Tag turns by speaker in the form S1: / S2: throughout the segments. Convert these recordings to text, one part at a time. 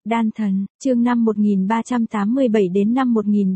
S1: Đan thần, chương năm 1387 đến năm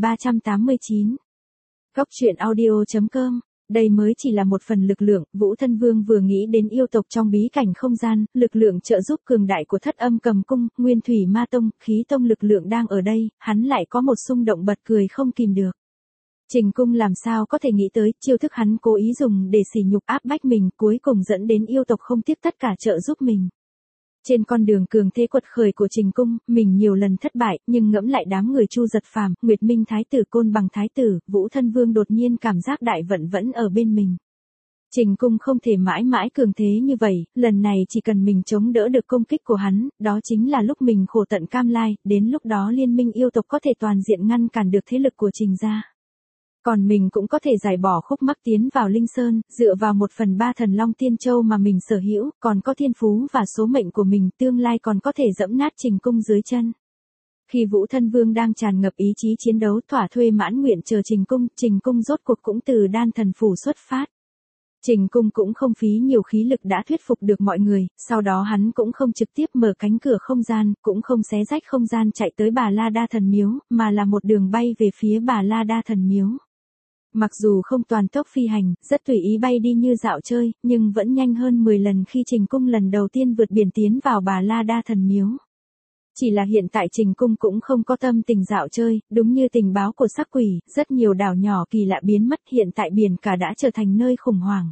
S1: 1389. Góc truyện audio.com. Đây mới chỉ là một phần lực lượng, Vũ Thân Vương vừa nghĩ đến yêu tộc trong bí cảnh không gian, lực lượng trợ giúp cường đại của Thất Âm Cầm Cung, Nguyên Thủy Ma Tông, khí tông lực lượng đang ở đây, hắn lại có một xung động bật cười không kìm được. Trình Cung làm sao có thể nghĩ tới, chiêu thức hắn cố ý dùng để sỉ nhục áp bách mình, cuối cùng dẫn đến yêu tộc không tiếc tất cả trợ giúp mình. Trên con đường cường thế quật khởi của Trình Cung, mình nhiều lần thất bại, nhưng ngẫm lại đám người Chu Giật Phàm, Nguyệt Minh Thái tử, Côn Bằng Thái tử, Vũ Thân Vương đột nhiên cảm giác đại vận vẫn ở bên mình. Trình Cung không thể mãi mãi cường thế như vậy, lần này chỉ cần mình chống đỡ được công kích của hắn, đó chính là lúc mình khổ tận cam lai, đến lúc đó liên minh yêu tộc có thể toàn diện ngăn cản được thế lực của Trình gia. Còn mình cũng có thể giải bỏ khúc mắc tiến vào Linh Sơn, dựa vào 1/3 thần Long Tiên Châu mà mình sở hữu, còn có thiên phú và số mệnh của mình, tương lai còn có thể dẫm nát Trình Cung dưới chân. Khi Vũ Thân Vương đang tràn ngập ý chí chiến đấu thỏa thuê mãn nguyện chờ Trình Cung rốt cuộc cũng từ Đan Thần Phủ xuất phát. Trình Cung cũng không phí nhiều khí lực đã thuyết phục được mọi người, sau đó hắn cũng không trực tiếp mở cánh cửa không gian, cũng không xé rách không gian chạy tới Bà La Đa Thần Miếu, mà là một đường bay về phía Bà La Đa Thần Miếu. Mặc dù không toàn tốc phi hành, rất tùy ý bay đi như dạo chơi, nhưng vẫn nhanh hơn 10 lần khi Trình Cung lần đầu tiên vượt biển tiến vào Bà La Đa Thần Miếu. Chỉ là hiện tại Trình Cung cũng không có tâm tình dạo chơi, đúng như tình báo của Sắc Quỷ, rất nhiều đảo nhỏ kỳ lạ biến mất, hiện tại biển cả đã trở thành nơi khủng hoảng.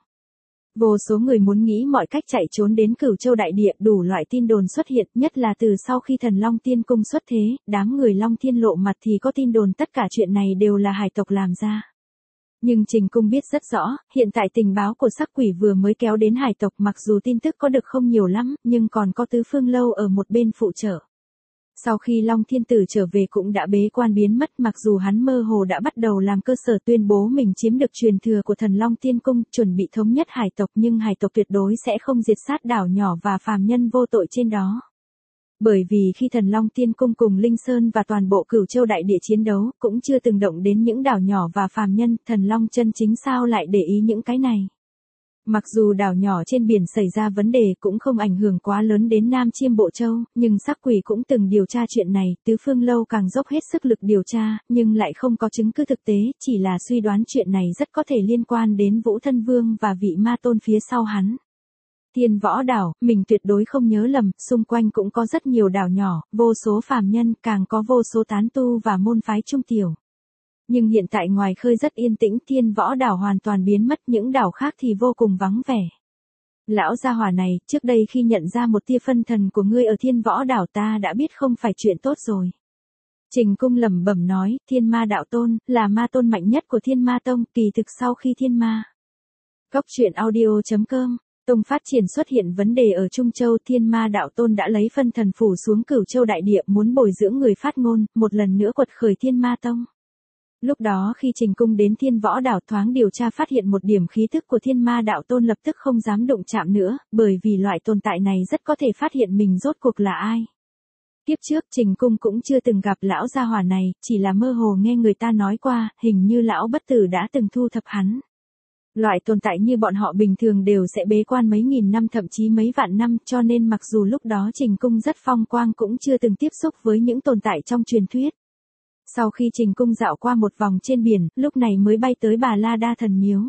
S1: Vô số người muốn nghĩ mọi cách chạy trốn đến Cửu Châu Đại Địa, đủ loại tin đồn xuất hiện, nhất là từ sau khi Thần Long Tiên Cung xuất thế, đám người Long Thiên lộ mặt thì có tin đồn tất cả chuyện này đều là hải tộc làm ra. Nhưng Trình Cung biết rất rõ, hiện tại tình báo của Sắc Quỷ vừa mới kéo đến hải tộc, mặc dù tin tức có được không nhiều lắm, nhưng còn có Tứ Phương Lâu ở một bên phụ trợ. Sau khi Long Thiên Tử trở về cũng đã bế quan biến mất, mặc dù hắn mơ hồ đã bắt đầu làm cơ sở tuyên bố mình chiếm được truyền thừa của Thần Long Tiên Cung, chuẩn bị thống nhất hải tộc, nhưng hải tộc tuyệt đối sẽ không diệt sát đảo nhỏ và phàm nhân vô tội trên đó. Bởi vì khi Thần Long Tiên Cung cùng Linh Sơn và toàn bộ Cửu Châu Đại Địa chiến đấu, cũng chưa từng động đến những đảo nhỏ và phàm nhân, Thần Long chân chính sao lại để ý những cái này. Mặc dù đảo nhỏ trên biển xảy ra vấn đề cũng không ảnh hưởng quá lớn đến Nam Chiêm Bộ Châu, nhưng Sắc Quỷ cũng từng điều tra chuyện này, Tứ Phương Lâu càng dốc hết sức lực điều tra, nhưng lại không có chứng cứ thực tế, chỉ là suy đoán chuyện này rất có thể liên quan đến Vũ Thân Vương và vị ma tôn phía sau hắn. Thiên Võ Đảo, mình tuyệt đối không nhớ lầm, xung quanh cũng có rất nhiều đảo nhỏ, vô số phàm nhân, càng có vô số tán tu và môn phái trung tiểu. Nhưng hiện tại ngoài khơi rất yên tĩnh, Thiên Võ Đảo hoàn toàn biến mất, những đảo khác thì vô cùng vắng vẻ. Lão gia hỏa này, trước đây khi nhận ra một tia phân thần của ngươi ở Thiên Võ Đảo ta đã biết không phải chuyện tốt rồi. Trình Cung lẩm bẩm nói, Thiên Ma Đạo Tôn, là ma tôn mạnh nhất của Thiên Ma Tông, kỳ thực sau khi Thiên Ma. Góc truyện audio.com. Tông phát triển xuất hiện vấn đề ở Trung Châu, Thiên Ma Đạo Tôn đã lấy phân thần phủ xuống Cửu Châu Đại Địa, muốn bồi dưỡng người phát ngôn, một lần nữa quật khởi Thiên Ma Tông. Lúc đó khi Trình Cung đến Thiên Võ Đảo thoáng điều tra phát hiện một điểm khí thức của Thiên Ma Đạo Tôn, lập tức không dám đụng chạm nữa, bởi vì loại tồn tại này rất có thể phát hiện mình rốt cuộc là ai. Tiếp trước Trình Cung cũng chưa từng gặp lão gia hỏa này, chỉ là mơ hồ nghe người ta nói qua, hình như lão bất tử đã từng thu thập hắn. Loại tồn tại như bọn họ bình thường đều sẽ bế quan mấy nghìn năm thậm chí mấy vạn năm, cho nên mặc dù lúc đó Trình Cung rất phong quang cũng chưa từng tiếp xúc với những tồn tại trong truyền thuyết. Sau khi Trình Cung dạo qua một vòng trên biển, lúc này mới bay tới Bà La Đa Thần Miếu.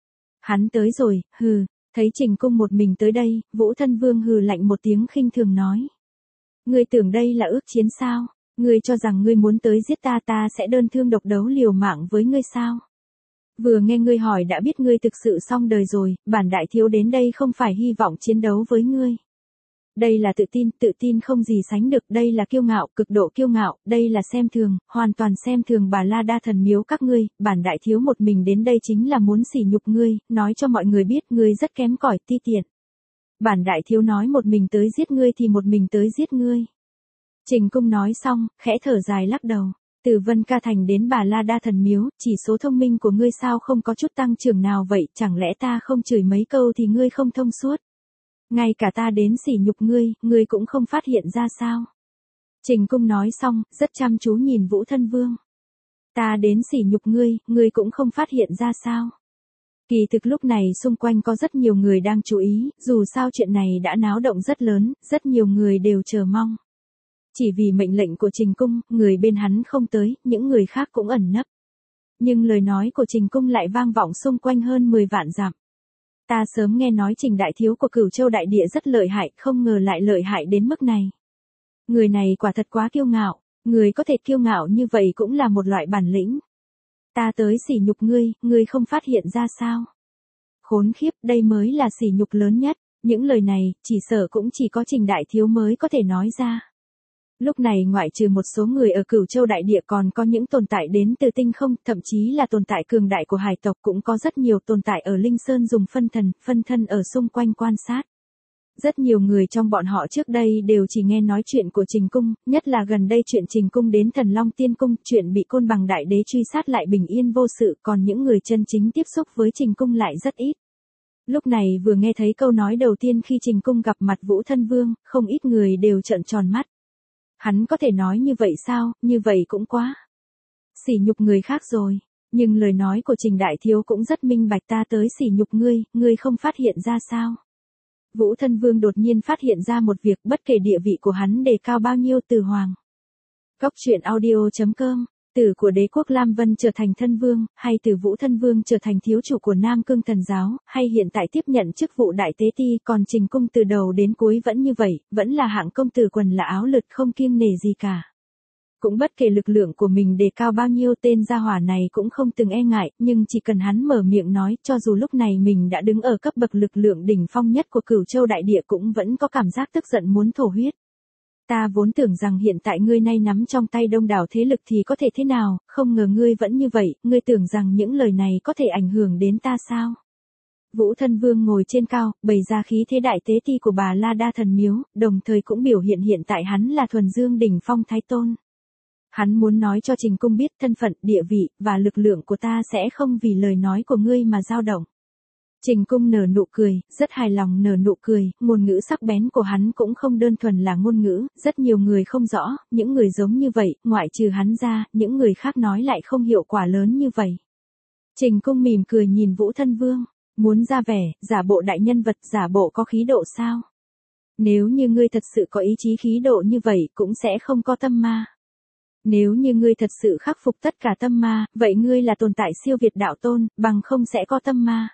S1: Hắn tới rồi, hừ, thấy Trình Cung một mình tới đây, Vũ Thân Vương hừ lạnh một tiếng khinh thường nói. Ngươi tưởng đây là ước chiến sao? Ngươi cho rằng ngươi muốn tới giết ta, ta sẽ đơn thương độc đấu liều mạng với ngươi sao? Vừa nghe ngươi hỏi đã biết ngươi thực sự xong đời rồi, bản đại thiếu đến đây không phải hy vọng chiến đấu với ngươi. Đây là tự tin không gì sánh được, đây là kiêu ngạo, cực độ kiêu ngạo, đây là xem thường, hoàn toàn xem thường Bà La Đa Thần Miếu các ngươi, bản đại thiếu một mình đến đây chính là muốn sỉ nhục ngươi, nói cho mọi người biết ngươi rất kém cỏi, ti tiện. Bản đại thiếu nói một mình tới giết ngươi thì một mình tới giết ngươi. Trình Cung nói xong, khẽ thở dài lắc đầu. Từ Vân Ca Thành đến Bà La Đa Thần Miếu, chỉ số thông minh của ngươi sao không có chút tăng trưởng nào vậy, chẳng lẽ ta không chửi mấy câu thì ngươi không thông suốt? Ngay cả ta đến sỉ nhục ngươi cũng không phát hiện ra sao? Trình Cung nói xong, rất chăm chú nhìn Vũ Thân Vương. Ta đến sỉ nhục ngươi cũng không phát hiện ra sao? Kỳ thực lúc này xung quanh có rất nhiều người đang chú ý, dù sao chuyện này đã náo động rất lớn, rất nhiều người đều chờ mong. Chỉ vì mệnh lệnh của Trình Cung, người bên hắn không tới, những người khác cũng ẩn nấp. Nhưng lời nói của Trình Cung lại vang vọng xung quanh hơn 10 vạn dặm. Ta sớm nghe nói Trình đại thiếu của Cửu Châu đại địa rất lợi hại, không ngờ lại lợi hại đến mức này. Người này quả thật quá kiêu ngạo, người có thể kiêu ngạo như vậy cũng là một loại bản lĩnh. Ta tới sỉ nhục ngươi không phát hiện ra sao? Khốn khiếp, đây mới là sỉ nhục lớn nhất, những lời này, chỉ sợ cũng chỉ có Trình đại thiếu mới có thể nói ra. Lúc này ngoại trừ một số người ở Cửu Châu đại địa còn có những tồn tại đến từ tinh không, thậm chí là tồn tại cường đại của hải tộc, cũng có rất nhiều tồn tại ở Linh Sơn dùng phân thân ở xung quanh quan sát. Rất nhiều người trong bọn họ trước đây đều chỉ nghe nói chuyện của Trình Cung, nhất là gần đây chuyện Trình Cung đến Thần Long Tiên Cung, chuyện bị Côn Bằng Đại Đế truy sát lại bình yên vô sự, còn những người chân chính tiếp xúc với Trình Cung lại rất ít. Lúc này vừa nghe thấy câu nói đầu tiên khi Trình Cung gặp mặt Vũ Thân Vương, không ít người đều trợn tròn mắt. Hắn có thể nói như vậy sao, như vậy cũng quá sỉ nhục người khác rồi. Nhưng lời nói của Trình đại thiếu cũng rất minh bạch, ta tới sỉ nhục ngươi không phát hiện ra sao? Vũ Thân Vương đột nhiên phát hiện ra một việc, bất kể địa vị của hắn đề cao bao nhiêu, từ hoàng Cóc truyện audio.com, từ của đế quốc Lam Vân trở thành thân vương, hay từ Vũ Thân Vương trở thành thiếu chủ của Nam Cương Thần Giáo, hay hiện tại tiếp nhận chức vụ đại tế ti, còn Trình Cung từ đầu đến cuối vẫn như vậy, vẫn là hạng công tử quần là áo lượt không kiêng nể gì cả. Cũng bất kể lực lượng của mình đề cao bao nhiêu, tên gia hỏa này cũng không từng e ngại, nhưng chỉ cần hắn mở miệng nói, cho dù lúc này mình đã đứng ở cấp bậc lực lượng đỉnh phong nhất của Cửu Châu đại địa cũng vẫn có cảm giác tức giận muốn thổ huyết. Ta vốn tưởng rằng hiện tại ngươi nay nắm trong tay đông đảo thế lực thì có thể thế nào, không ngờ ngươi vẫn như vậy, ngươi tưởng rằng những lời này có thể ảnh hưởng đến ta sao? Vũ Thân Vương ngồi trên cao, bày ra khí thế đại tế ti của Bà La Đa Thần Miếu, đồng thời cũng biểu hiện hiện tại hắn là thuần dương đỉnh phong thái tôn. Hắn muốn nói cho Trình Cung biết thân phận, địa vị, và lực lượng của ta sẽ không vì lời nói của ngươi mà dao động. Trình Cung nở nụ cười, rất hài lòng nở nụ cười, ngôn ngữ sắc bén của hắn cũng không đơn thuần là ngôn ngữ, rất nhiều người không rõ, những người giống như vậy, ngoại trừ hắn ra, những người khác nói lại không hiệu quả lớn như vậy. Trình Cung mỉm cười nhìn Vũ Thân Vương, muốn ra vẻ, giả bộ đại nhân vật, giả bộ có khí độ sao? Nếu như ngươi thật sự có ý chí khí độ như vậy, cũng sẽ không có tâm ma. Nếu như ngươi thật sự khắc phục tất cả tâm ma, vậy ngươi là tồn tại siêu việt đạo tôn, bằng không sẽ có tâm ma.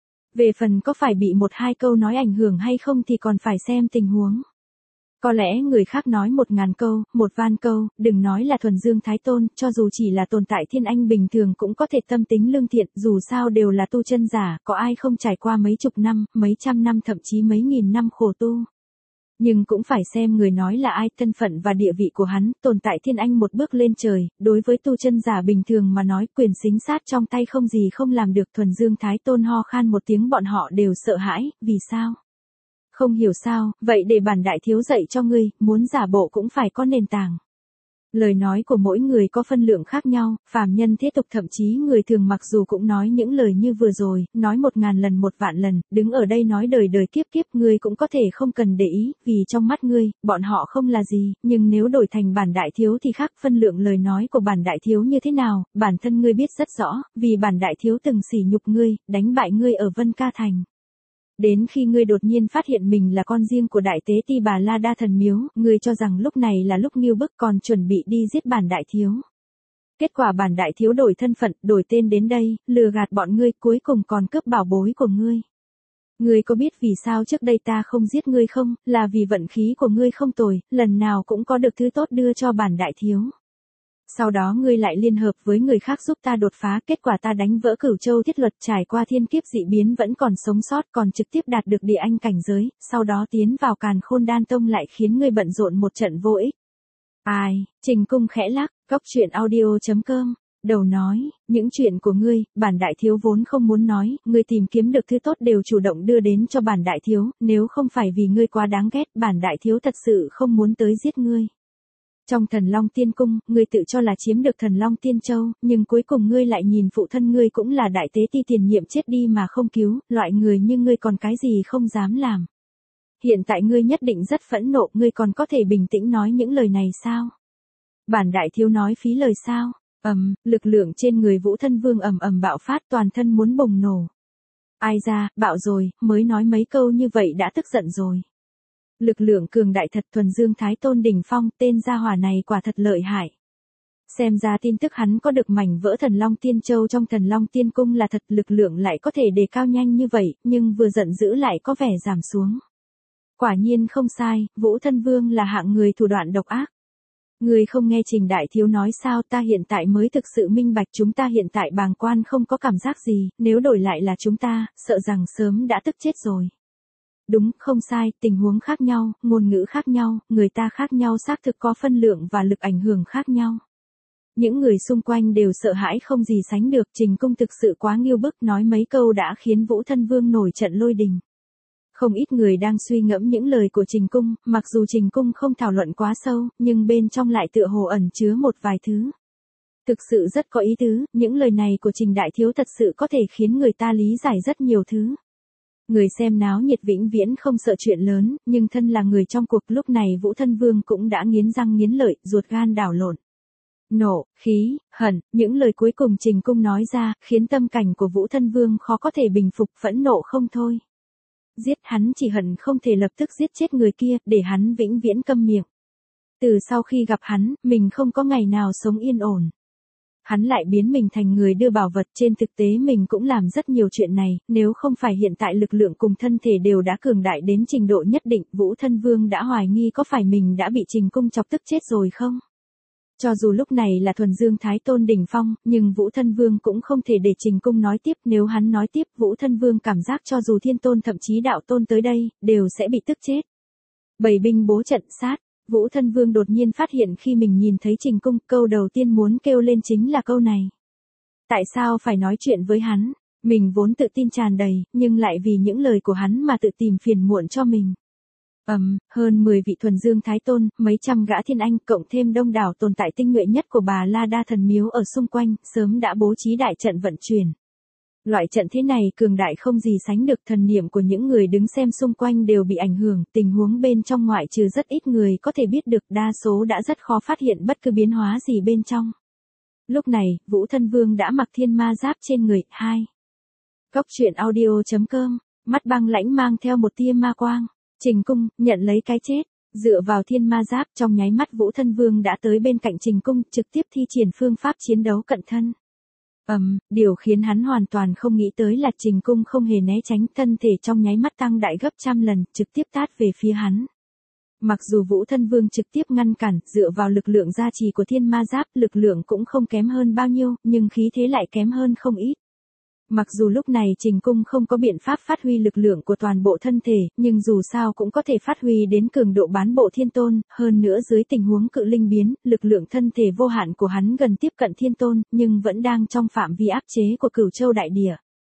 S1: Về phần có phải bị một hai câu nói ảnh hưởng hay không thì còn phải xem tình huống. Có lẽ người khác nói 1000 câu, 1 vạn câu, đừng nói là thuần dương thái tôn, cho dù chỉ là tồn tại thiên anh bình thường cũng có thể tâm tính lương thiện, dù sao đều là tu chân giả, có ai không trải qua mấy chục năm, mấy trăm năm thậm chí mấy nghìn năm khổ tu. Nhưng cũng phải xem người nói là ai, thân phận và địa vị của hắn, tồn tại thiên anh một bước lên trời, đối với tu chân giả bình thường mà nói, quyền xính sát trong tay không gì không làm được. Thuần dương thái tôn ho khan một tiếng, bọn họ đều sợ hãi, vì sao? Không hiểu sao, vậy để bản đại thiếu dạy cho ngươi, muốn giả bộ cũng phải có nền tảng. Lời nói của mỗi người có phân lượng khác nhau, phàm nhân thế tục thậm chí người thường mặc dù cũng nói những lời như vừa rồi, nói 1000 lần 1 vạn lần, đứng ở đây nói đời đời kiếp kiếp, ngươi cũng có thể không cần để ý, vì trong mắt ngươi, bọn họ không là gì, nhưng nếu đổi thành bản đại thiếu thì khác. Phân lượng lời nói của bản đại thiếu như thế nào, bản thân ngươi biết rất rõ, vì bản đại thiếu từng sỉ nhục ngươi, đánh bại ngươi ở Vân Ca Thành. Đến khi ngươi đột nhiên phát hiện mình là con riêng của đại tế ti Bà La Đa Thần Miếu, ngươi cho rằng lúc này là lúc nghêu bức, còn chuẩn bị đi giết bản đại thiếu. Kết quả bản đại thiếu đổi thân phận, đổi tên đến đây, lừa gạt bọn ngươi, cuối cùng còn cướp bảo bối của ngươi. Ngươi có biết vì sao trước đây ta không giết ngươi không, là vì vận khí của ngươi không tồi, lần nào cũng có được thứ tốt đưa cho bản đại thiếu. Sau đó ngươi lại liên hợp với người khác giúp ta đột phá, kết quả ta đánh vỡ Cửu Châu thiết luật, trải qua thiên kiếp dị biến vẫn còn sống sót, còn trực tiếp đạt được địa anh cảnh giới, sau đó tiến vào Càn Khôn Đan Tông lại khiến ngươi bận rộn một trận vô ích. Ai, Trình Cung khẽ lắc, Cóc truyện audio.com, đầu nói, những chuyện của ngươi, bản đại thiếu vốn không muốn nói, ngươi tìm kiếm được thứ tốt đều chủ động đưa đến cho bản đại thiếu, nếu không phải vì ngươi quá đáng ghét, bản đại thiếu thật sự không muốn tới giết ngươi. Trong Thần Long Tiên Cung, ngươi tự cho là chiếm được Thần Long Tiên Châu, nhưng cuối cùng ngươi lại nhìn phụ thân ngươi cũng là đại tế ti tiền nhiệm chết đi mà không cứu, loại người như ngươi còn cái gì không dám làm. Hiện tại ngươi nhất định rất phẫn nộ, ngươi còn có thể bình tĩnh nói những lời này sao? Bản đại thiếu nói phí lời sao? Lực lượng trên người Vũ Thân Vương ầm bạo phát, toàn thân muốn bùng nổ. Ai ra, bạo rồi, mới nói mấy câu như vậy đã tức giận rồi. Lực lượng cường đại thật, thuần dương thái tôn đỉnh phong, tên gia hỏa này quả thật lợi hại. Xem ra tin tức hắn có được mảnh vỡ thần long tiên châu trong thần long tiên cung là thật, lực lượng lại có thể đề cao nhanh như vậy, nhưng vừa giận dữ lại có vẻ giảm xuống. Quả nhiên không sai, Vũ Thân Vương là hạng người thủ đoạn độc ác. Người không nghe Trình Đại Thiếu nói sao, ta hiện tại mới thực sự minh bạch, chúng ta hiện tại bàng quan không có cảm giác gì, nếu đổi lại là chúng ta, sợ rằng sớm đã tức chết rồi. Đúng, không sai, tình huống khác nhau, ngôn ngữ khác nhau, người ta khác nhau, xác thực có phân lượng và lực ảnh hưởng khác nhau. Những người xung quanh đều sợ hãi không gì sánh được, Trình Cung thực sự quá nghiêu bức, nói mấy câu đã khiến Vũ Thân Vương nổi trận lôi đình. Không ít người đang suy ngẫm những lời của Trình Cung, mặc dù Trình Cung không thảo luận quá sâu, nhưng bên trong lại tựa hồ ẩn chứa một vài thứ. Thực sự rất có ý tứ, những lời này của Trình Đại Thiếu thật sự có thể khiến người ta lý giải rất nhiều thứ. Người xem náo nhiệt vĩnh viễn không sợ chuyện lớn, nhưng thân là người trong cuộc, lúc này Vũ Thân Vương cũng đã nghiến răng nghiến lợi, ruột gan đảo lộn. Nộ, khí, hận, những lời cuối cùng Trình Cung nói ra, khiến tâm cảnh của Vũ Thân Vương khó có thể bình phục, phẫn nộ không thôi. Giết hắn, chỉ hận không thể lập tức giết chết người kia, để hắn vĩnh viễn câm miệng. Từ sau khi gặp hắn, mình không có ngày nào sống yên ổn. Hắn lại biến mình thành người đưa bảo vật, trên thực tế mình cũng làm rất nhiều chuyện này, nếu không phải hiện tại lực lượng cùng thân thể đều đã cường đại đến trình độ nhất định, Vũ Thân Vương đã hoài nghi có phải mình đã bị Trình Cung chọc tức chết rồi không? Cho dù lúc này là thuần dương thái tôn đỉnh phong, nhưng Vũ Thân Vương cũng không thể để Trình Cung nói tiếp, nếu hắn nói tiếp, Vũ Thân Vương cảm giác cho dù thiên tôn thậm chí đạo tôn tới đây, đều sẽ bị tức chết. Bầy binh bố trận sát, Vũ Thân Vương đột nhiên phát hiện khi mình nhìn thấy Trình Cung, câu đầu tiên muốn kêu lên chính là câu này. Tại sao phải nói chuyện với hắn? Mình vốn tự tin tràn đầy, nhưng lại vì những lời của hắn mà tự tìm phiền muộn cho mình. Hơn 10 vị thuần dương thái tôn, mấy trăm gã thiên anh, cộng thêm đông đảo tồn tại tinh nhuệ nhất của Bà La Đa thần miếu ở xung quanh, sớm đã bố trí đại trận vận chuyển. Loại trận thế này cường đại không gì sánh được, thần niệm của những người đứng xem xung quanh đều bị ảnh hưởng, tình huống bên trong ngoại trừ rất ít người có thể biết được, đa số đã rất khó phát hiện bất cứ biến hóa gì bên trong. Lúc này, Vũ Thân Vương đã mặc thiên ma giáp trên người. 2. Cốc truyện audio.com, mắt băng lãnh mang theo một tia ma quang. Trình Cung, nhận lấy cái chết. Dựa vào thiên ma giáp, trong nháy mắt Vũ Thân Vương đã tới bên cạnh Trình Cung, trực tiếp thi triển phương pháp chiến đấu cận thân. Điều khiến hắn hoàn toàn không nghĩ tới là Trình Cung không hề né tránh, thân thể trong nháy mắt tăng đại gấp trăm lần, trực tiếp tát về phía hắn. Mặc dù Vũ Thân Vương trực tiếp ngăn cản, dựa vào lực lượng gia trì của thiên ma giáp, lực lượng cũng không kém hơn bao nhiêu, nhưng khí thế lại kém hơn không ít. Mặc dù lúc này Trình Cung không có biện pháp phát huy lực lượng của toàn bộ thân thể, nhưng dù sao cũng có thể phát huy đến cường độ bán bộ thiên tôn, hơn nữa dưới tình huống cự linh biến, lực lượng thân thể vô hạn của hắn gần tiếp cận thiên tôn, nhưng vẫn đang trong phạm vi áp chế của Cửu Châu đại địa.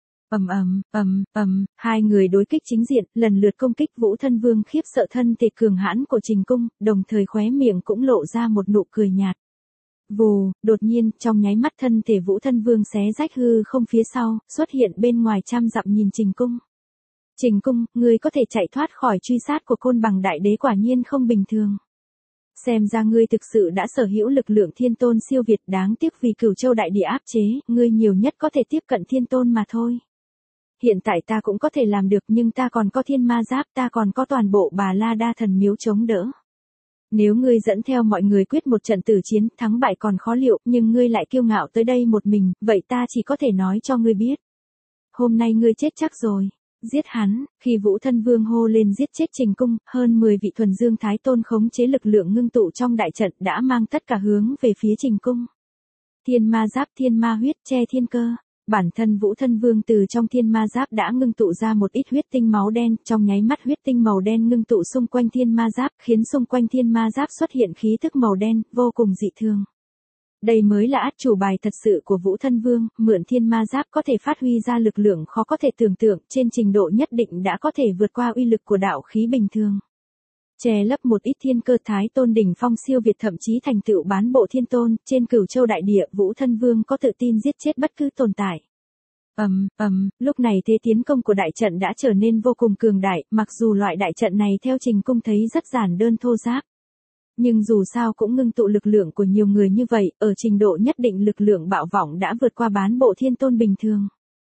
S1: Hai người đối kích chính diện, lần lượt công kích. Vũ Thân Vương khiếp sợ thân thể cường hãn của Trình Cung, đồng thời khóe miệng cũng lộ ra một nụ cười nhạt. Vù, đột nhiên, trong nháy mắt thân thể Vũ Thân Vương xé rách hư không phía sau, xuất hiện bên ngoài trăm dặm nhìn Trình Cung. Trình Cung, ngươi có thể chạy thoát khỏi truy sát của Côn Bằng Đại Đế, quả nhiên không bình thường. Xem ra ngươi thực sự đã sở hữu lực lượng thiên tôn siêu việt, đáng tiếc vì Cửu Châu đại địa áp chế, ngươi nhiều nhất có thể tiếp cận thiên tôn mà thôi. Hiện tại ta cũng có thể làm được, nhưng ta còn có thiên ma giáp, ta còn có toàn bộ Bà La Đa thần miếu chống đỡ. Nếu ngươi dẫn theo mọi người quyết một trận tử chiến, thắng bại còn khó liệu, nhưng ngươi lại kiêu ngạo tới đây một mình, vậy ta chỉ có thể nói cho ngươi biết. Hôm nay ngươi chết chắc rồi. Giết hắn. Khi Vũ Thân Vương hô lên giết chết Trình Cung, hơn 10 vị thuần dương thái tôn khống chế lực lượng ngưng tụ trong đại trận đã mang tất cả hướng về phía Trình Cung. Thiên ma giáp, thiên ma huyết, che thiên cơ. Bản thân Vũ Thân Vương từ trong thiên ma giáp đã ngưng tụ ra một ít huyết tinh máu đen, trong nháy mắt huyết tinh màu đen ngưng tụ xung quanh thiên ma giáp, khiến xung quanh thiên ma giáp xuất hiện khí thức màu đen, vô cùng dị thường. Đây mới là át chủ bài thật sự của Vũ Thân Vương, mượn thiên ma giáp có thể phát huy ra lực lượng khó có thể tưởng tượng, trên trình độ nhất định đã có thể vượt qua uy lực của đạo khí bình thường. Che lấp một ít thiên cơ, thái tôn đỉnh phong siêu việt thậm chí thành tựu bán bộ thiên tôn, trên Cửu Châu đại địa, Vũ Thân Vương có tự tin giết chết bất cứ tồn tại. Lúc này thế tiến công của đại trận đã trở nên vô cùng cường đại, mặc dù loại đại trận này theo Trình Cung thấy rất giản đơn thô ráp. Nhưng dù sao cũng ngưng tụ lực lượng của nhiều người như vậy, ở trình độ nhất định lực lượng bạo vọng đã vượt qua bán bộ thiên tôn bình thường.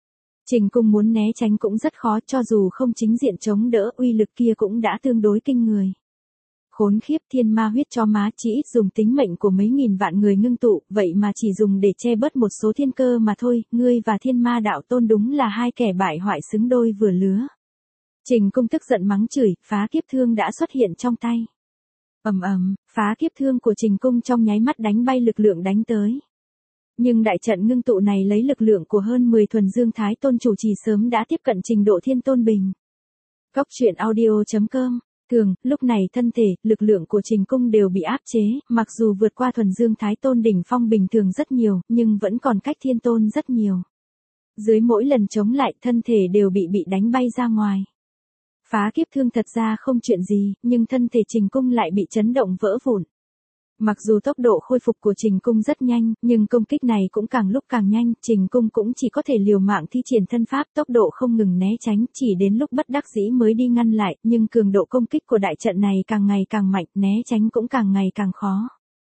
S1: Trình cung muốn né tránh cũng rất khó, cho dù không chính diện chống đỡ, uy lực kia cũng đã tương đối kinh người. Khốn khiếp, thiên ma huyết cho má, chỉ ít dùng tính mệnh của mấy nghìn vạn người ngưng tụ, vậy mà chỉ dùng để che bớt một số thiên cơ mà thôi, ngươi và thiên ma đạo tôn đúng là hai kẻ bại hoại xứng đôi vừa lứa. Trình cung tức giận mắng chửi, phá kiếp thương đã xuất hiện trong tay. Phá kiếp thương của Trình cung trong nháy mắt đánh bay lực lượng đánh tới. Nhưng đại trận ngưng tụ này lấy lực lượng của hơn 10 thuần dương thái tôn chủ trì sớm đã tiếp cận trình độ thiên tôn bình. Cốc truyện audio.com. Thường, lúc này thân thể, lực lượng của Trình cung đều bị áp chế, mặc dù vượt qua thuần dương thái tôn đỉnh phong bình thường rất nhiều, nhưng vẫn còn cách thiên tôn rất nhiều. Dưới mỗi lần chống lại, thân thể đều bị đánh bay ra ngoài. Phá kiếp thương thật ra không chuyện gì, nhưng thân thể Trình cung lại bị chấn động vỡ vụn. Mặc dù tốc độ khôi phục của Trình cung rất nhanh, nhưng công kích này cũng càng lúc càng nhanh, Trình cung cũng chỉ có thể liều mạng thi triển thân pháp, tốc độ không ngừng né tránh, chỉ đến lúc bất đắc dĩ mới đi ngăn lại, nhưng cường độ công kích của đại trận này càng ngày càng mạnh, né tránh cũng càng ngày càng khó.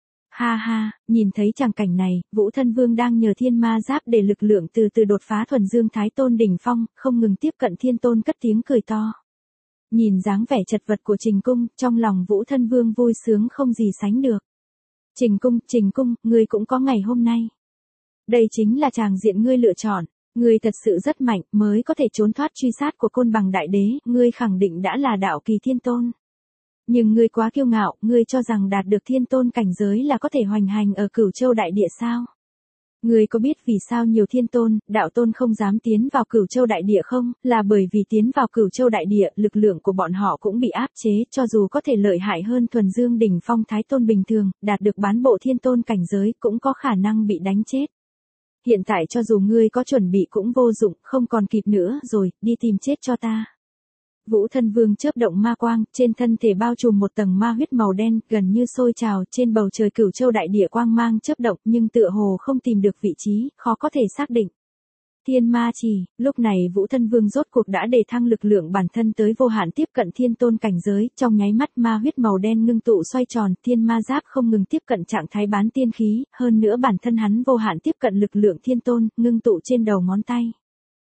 S1: Ha ha, nhìn thấy tràng cảnh này, Vũ Thân Vương đang nhờ thiên ma giáp để lực lượng từ từ đột phá thuần dương thái tôn đỉnh phong, không ngừng tiếp cận thiên tôn cất tiếng cười to. Nhìn dáng vẻ chật vật của Trình cung, trong lòng Vũ Thân Vương vui sướng không gì sánh được. Trình cung, ngươi cũng có ngày hôm nay. Đây chính là tràng diện ngươi lựa chọn, ngươi thật sự rất mạnh, mới có thể trốn thoát truy sát của Côn Bằng Đại Đế, ngươi khẳng định đã là đạo kỳ thiên tôn. Nhưng ngươi quá kiêu ngạo, ngươi cho rằng đạt được thiên tôn cảnh giới là có thể hoành hành ở Cửu Châu Đại Địa sao? Ngươi có biết vì sao nhiều thiên tôn, đạo tôn không dám tiến vào Cửu Châu Đại Địa không? Là bởi vì tiến vào Cửu Châu Đại Địa, lực lượng của bọn họ cũng bị áp chế, cho dù có thể lợi hại hơn thuần dương đỉnh phong thái tôn bình thường, đạt được bán bộ thiên tôn cảnh giới, cũng có khả năng bị đánh chết. Hiện tại cho dù ngươi có chuẩn bị cũng vô dụng, không còn kịp nữa rồi, đi tìm chết cho ta. Vũ Thân Vương chớp động ma quang, trên thân thể bao trùm một tầng ma huyết màu đen, gần như sôi trào, trên bầu trời Cửu Châu Đại Địa quang mang chớp động, nhưng tựa hồ không tìm được vị trí, khó có thể xác định. Thiên ma chỉ, lúc này Vũ Thân Vương rốt cuộc đã đề thăng lực lượng bản thân tới vô hạn tiếp cận thiên tôn cảnh giới, trong nháy mắt ma huyết màu đen ngưng tụ xoay tròn, thiên ma giáp không ngừng tiếp cận trạng thái bán tiên khí, hơn nữa bản thân hắn vô hạn tiếp cận lực lượng thiên tôn, ngưng tụ trên đầu ngón tay.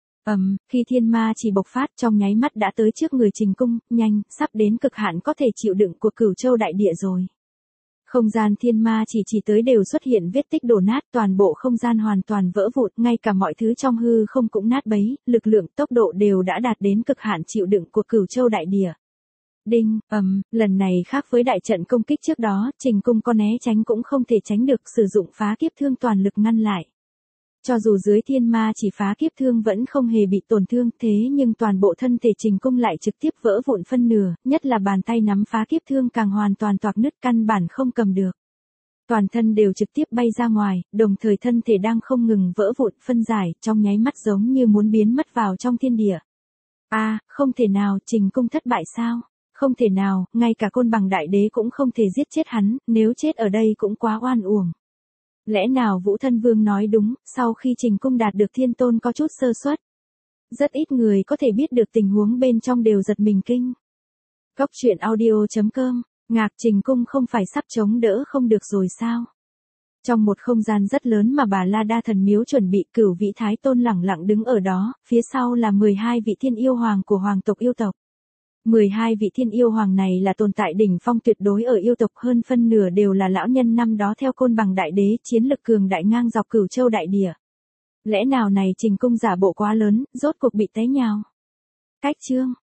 S1: Khi thiên ma chỉ bộc phát trong nháy mắt đã tới trước người Trình cung, nhanh, sắp đến cực hạn có thể chịu đựng của Cửu Châu Đại Địa rồi. Không gian thiên ma chỉ tới đều xuất hiện vết tích đổ nát, toàn bộ không gian hoàn toàn vỡ vụn, ngay cả mọi thứ trong hư không cũng nát bấy, lực lượng tốc độ đều đã đạt đến cực hạn chịu đựng của Cửu Châu Đại Địa. Đinh, lần này khác với đại trận công kích trước đó, Trình cung có né tránh cũng không thể tránh được, sử dụng phá kiếp thương toàn lực ngăn lại. Cho dù dưới thiên ma chỉ phá kiếp thương vẫn không hề bị tổn thương, thế nhưng toàn bộ thân thể Trình cung lại trực tiếp vỡ vụn phân nửa, nhất là bàn tay nắm phá kiếp thương càng hoàn toàn toạc nứt, căn bản không cầm được. Toàn thân đều trực tiếp bay ra ngoài, đồng thời thân thể đang không ngừng vỡ vụn phân giải, trong nháy mắt giống như muốn biến mất vào trong thiên địa. Không thể nào, Trình cung thất bại sao? Không thể nào, ngay cả Côn Bằng Đại Đế cũng không thể giết chết hắn, nếu chết ở đây cũng quá oan uổng. Lẽ nào Vũ Thân Vương nói đúng, sau khi Trình cung đạt được thiên tôn có chút sơ suất. Rất ít người có thể biết được tình huống bên trong đều giật mình kinh. Cốc truyện audio.com, ngạc Trình cung không phải sắp chống đỡ không được rồi sao? Trong một không gian rất lớn mà Bà La Đa Thần Miếu chuẩn bị, Cửu Vĩ Thái Tôn lẳng lặng đứng ở đó, phía sau là 12 vị thiên yêu hoàng của hoàng tộc yêu tộc. 12 vị thiên yêu hoàng này là tồn tại đỉnh phong tuyệt đối ở yêu tộc, hơn phân nửa đều là lão nhân năm đó theo Côn Bằng Đại Đế, chiến lực cường đại ngang dọc Cửu Châu Đại Địa. Lẽ nào này Trình cung giả bộ quá lớn, rốt cuộc bị té nhào. Cách chương